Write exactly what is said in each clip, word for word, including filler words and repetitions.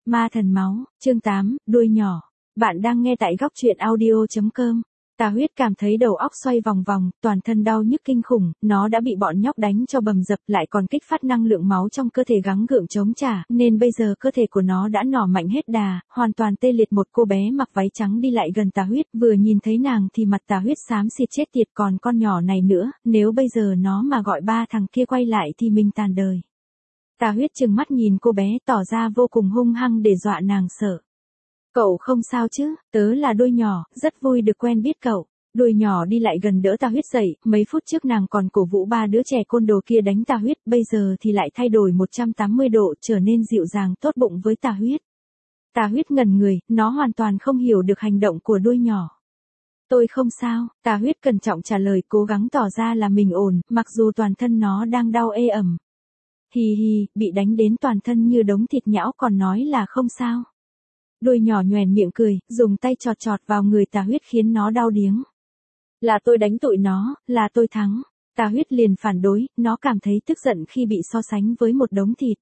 Ma thần máu, chương tám, đuôi nhỏ. Bạn đang nghe tại góc truyện audio chấm com. Tà Huyết cảm thấy đầu óc xoay vòng vòng, toàn thân đau nhức kinh khủng, nó đã bị bọn nhóc đánh cho bầm dập lại còn kích phát năng lượng máu trong cơ thể gắng gượng chống trả, nên bây giờ cơ thể của nó đã nỏ mạnh hết đà, hoàn toàn tê liệt. Một cô bé mặc váy trắng đi lại gần Tà Huyết, vừa nhìn thấy nàng thì mặt Tà Huyết xám xịt chết tiệt, còn con nhỏ này nữa, nếu bây giờ nó mà gọi ba thằng kia quay lại thì mình tàn đời. Tà Huyết trừng mắt nhìn cô bé tỏ ra vô cùng hung hăng để dọa nàng sợ. Cậu không sao chứ, tớ là Đuôi nhỏ, rất vui được quen biết cậu. Đuôi nhỏ đi lại gần đỡ Tà Huyết dậy, mấy phút trước nàng còn cổ vũ ba đứa trẻ côn đồ kia đánh Tà Huyết, bây giờ thì lại thay đổi một trăm tám mươi độ, trở nên dịu dàng tốt bụng với Tà Huyết. Tà Huyết ngẩn người, nó hoàn toàn không hiểu được hành động của Đuôi nhỏ. Tôi không sao, Tà Huyết cẩn trọng trả lời, cố gắng tỏ ra là mình ổn, mặc dù toàn thân nó đang đau ê ẩm. Hì hì, bị đánh đến toàn thân như đống thịt nhão còn nói là không sao. Đuôi nhỏ nhoẻn miệng cười, dùng tay chọt chọt vào người Tà Huyết khiến nó đau điếng. Là tôi đánh tụi nó, là tôi thắng. Tà Huyết liền phản đối, nó cảm thấy tức giận khi bị so sánh với một đống thịt.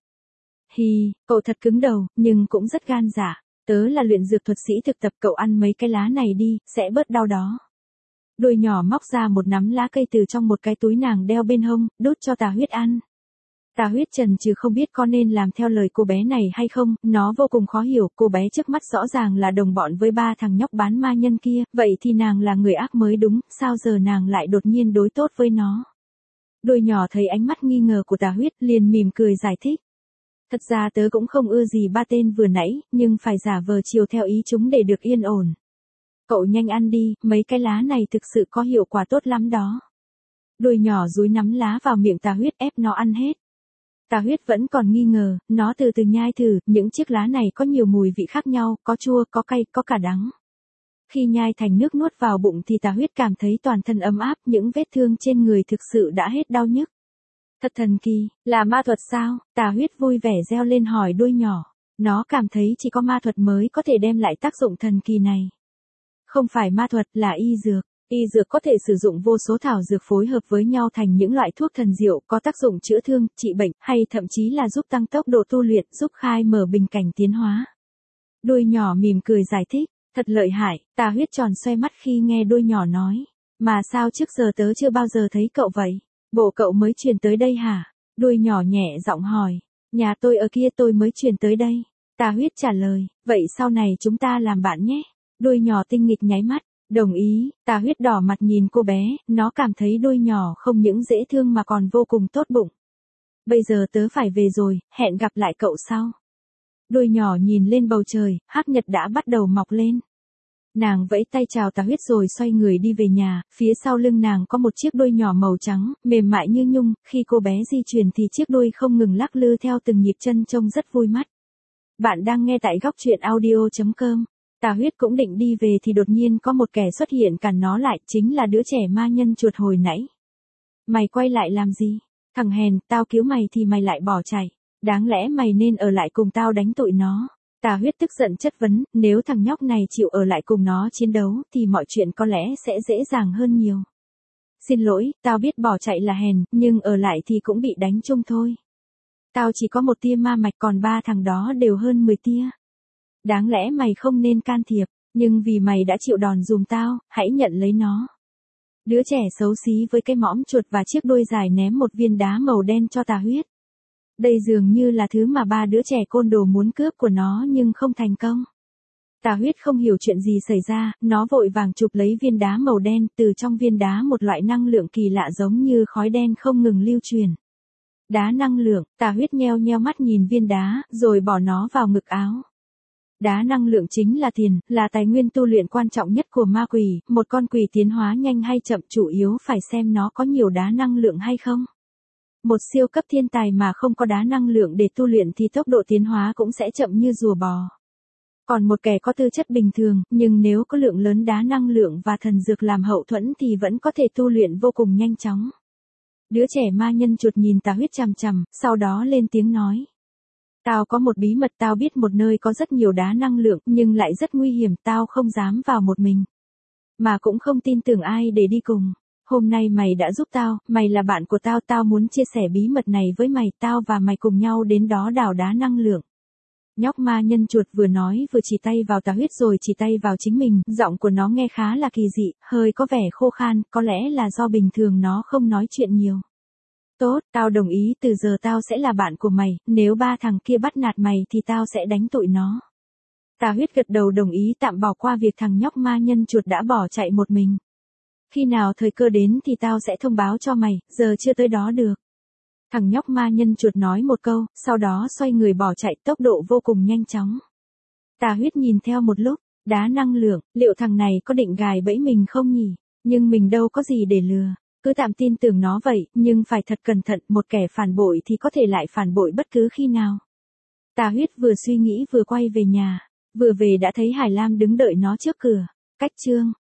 Hì, cậu thật cứng đầu, nhưng cũng rất gan dạ. Tớ là luyện dược thuật sĩ thực tập, cậu ăn mấy cái lá này đi, sẽ bớt đau đó. Đuôi nhỏ móc ra một nắm lá cây từ trong một cái túi nàng đeo bên hông, đút cho Tà Huyết ăn. Tà Huyết chần chừ không biết có nên làm theo lời cô bé này hay không, nó vô cùng khó hiểu, cô bé trước mắt rõ ràng là đồng bọn với ba thằng nhóc bán ma nhân kia, vậy thì nàng là người ác mới đúng, sao giờ nàng lại đột nhiên đối tốt với nó. Đuôi nhỏ thấy ánh mắt nghi ngờ của Tà Huyết liền mỉm cười giải thích. Thật ra tớ cũng không ưa gì ba tên vừa nãy, nhưng phải giả vờ chiều theo ý chúng để được yên ổn. Cậu nhanh ăn đi, mấy cái lá này thực sự có hiệu quả tốt lắm đó. Đuôi nhỏ dúi nắm lá vào miệng Tà Huyết ép nó ăn hết. Tà Huyết vẫn còn nghi ngờ, nó từ từ nhai thử, những chiếc lá này có nhiều mùi vị khác nhau, có chua, có cay, có cả đắng. Khi nhai thành nước nuốt vào bụng thì Tà Huyết cảm thấy toàn thân ấm áp, những vết thương trên người thực sự đã hết đau nhức. Thật thần kỳ, là ma thuật sao? Tà Huyết vui vẻ reo lên hỏi Đuôi nhỏ. Nó cảm thấy chỉ có ma thuật mới có thể đem lại tác dụng thần kỳ này. Không phải ma thuật, là y dược. Y dược có thể sử dụng vô số thảo dược phối hợp với nhau thành những loại thuốc thần diệu, có tác dụng chữa thương, trị bệnh, hay thậm chí là giúp tăng tốc độ tu luyện, giúp khai mở bình cảnh tiến hóa. Đuôi nhỏ mỉm cười giải thích, thật lợi hại. Tà Huyết tròn xoe mắt khi nghe Đuôi nhỏ nói. Mà sao trước giờ tớ chưa bao giờ thấy cậu vậy? Bộ cậu mới chuyển tới đây hả? Đuôi nhỏ nhẹ giọng hỏi. Nhà tôi ở kia, tôi mới chuyển tới đây. Tà Huyết trả lời, vậy sau này chúng ta làm bạn nhé. Đuôi nhỏ tinh nghịch nháy mắt. Đồng ý. Tà Huyết đỏ mặt nhìn cô bé, nó cảm thấy Đuôi nhỏ không những dễ thương mà còn vô cùng tốt bụng. Bây giờ tớ phải về rồi, hẹn gặp lại cậu sau. Đuôi nhỏ nhìn lên bầu trời, hắc nhật đã bắt đầu mọc lên. Nàng vẫy tay chào Tà Huyết rồi xoay người đi về nhà, phía sau lưng nàng có một chiếc đuôi nhỏ màu trắng, mềm mại như nhung, khi cô bé di chuyển thì chiếc đuôi không ngừng lắc lư theo từng nhịp chân trông rất vui mắt. Bạn đang nghe tại góc truyện audio chấm com. Tà Huyết cũng định đi về thì đột nhiên có một kẻ xuất hiện cản nó lại, chính là đứa trẻ ma nhân chuột hồi nãy. Mày quay lại làm gì? Thằng hèn, tao cứu mày thì mày lại bỏ chạy. Đáng lẽ mày nên ở lại cùng tao đánh tụi nó. Tà Huyết tức giận chất vấn, nếu thằng nhóc này chịu ở lại cùng nó chiến đấu thì mọi chuyện có lẽ sẽ dễ dàng hơn nhiều. Xin lỗi, tao biết bỏ chạy là hèn, nhưng ở lại thì cũng bị đánh chung thôi. Tao chỉ có một tia ma mạch, còn ba thằng đó đều hơn mười tia. Đáng lẽ mày không nên can thiệp, nhưng vì mày đã chịu đòn dùm tao, hãy nhận lấy nó. Đứa trẻ xấu xí với cái mõm chuột và chiếc đuôi dài ném một viên đá màu đen cho Tà Huyết. Đây dường như là thứ mà ba đứa trẻ côn đồ muốn cướp của nó nhưng không thành công. Tà Huyết không hiểu chuyện gì xảy ra, nó vội vàng chụp lấy viên đá màu đen, từ trong viên đá một loại năng lượng kỳ lạ giống như khói đen không ngừng lưu truyền. Đá năng lượng. Tà Huyết nheo nheo mắt nhìn viên đá, rồi bỏ nó vào ngực áo. Đá năng lượng chính là tiền, là tài nguyên tu luyện quan trọng nhất của ma quỷ, một con quỷ tiến hóa nhanh hay chậm chủ yếu phải xem nó có nhiều đá năng lượng hay không. Một siêu cấp thiên tài mà không có đá năng lượng để tu luyện thì tốc độ tiến hóa cũng sẽ chậm như rùa bò. Còn một kẻ có tư chất bình thường, nhưng nếu có lượng lớn đá năng lượng và thần dược làm hậu thuẫn thì vẫn có thể tu luyện vô cùng nhanh chóng. Đứa trẻ ma nhân chuột nhìn Tà Huyết chằm chằm, sau đó lên tiếng nói. Tao có một bí mật, tao biết một nơi có rất nhiều đá năng lượng, nhưng lại rất nguy hiểm, tao không dám vào một mình. Mà cũng không tin tưởng ai để đi cùng. Hôm nay mày đã giúp tao, mày là bạn của tao, tao muốn chia sẻ bí mật này với mày, tao và mày cùng nhau đến đó đào đá năng lượng. Nhóc ma nhân chuột vừa nói vừa chỉ tay vào Tà Huyết rồi chỉ tay vào chính mình, giọng của nó nghe khá là kỳ dị, hơi có vẻ khô khan, có lẽ là do bình thường nó không nói chuyện nhiều. Tốt, tao đồng ý, từ giờ tao sẽ là bạn của mày, nếu ba thằng kia bắt nạt mày thì tao sẽ đánh tụi nó. Tà Huyết gật đầu đồng ý, tạm bỏ qua việc thằng nhóc ma nhân chuột đã bỏ chạy một mình. Khi nào thời cơ đến thì tao sẽ thông báo cho mày, giờ chưa tới đó được. Thằng nhóc ma nhân chuột nói một câu, sau đó xoay người bỏ chạy, tốc độ vô cùng nhanh chóng. Tà Huyết nhìn theo một lúc, đá năng lượng, liệu thằng này có định gài bẫy mình không nhỉ? Nhưng mình đâu có gì để lừa, cứ tạm tin tưởng nó vậy, nhưng phải thật cẩn thận, một kẻ phản bội thì có thể lại phản bội bất cứ khi nào. Tà Huyết vừa suy nghĩ vừa quay về nhà, vừa về đã thấy Hải Lam đứng đợi nó trước cửa. Cách chương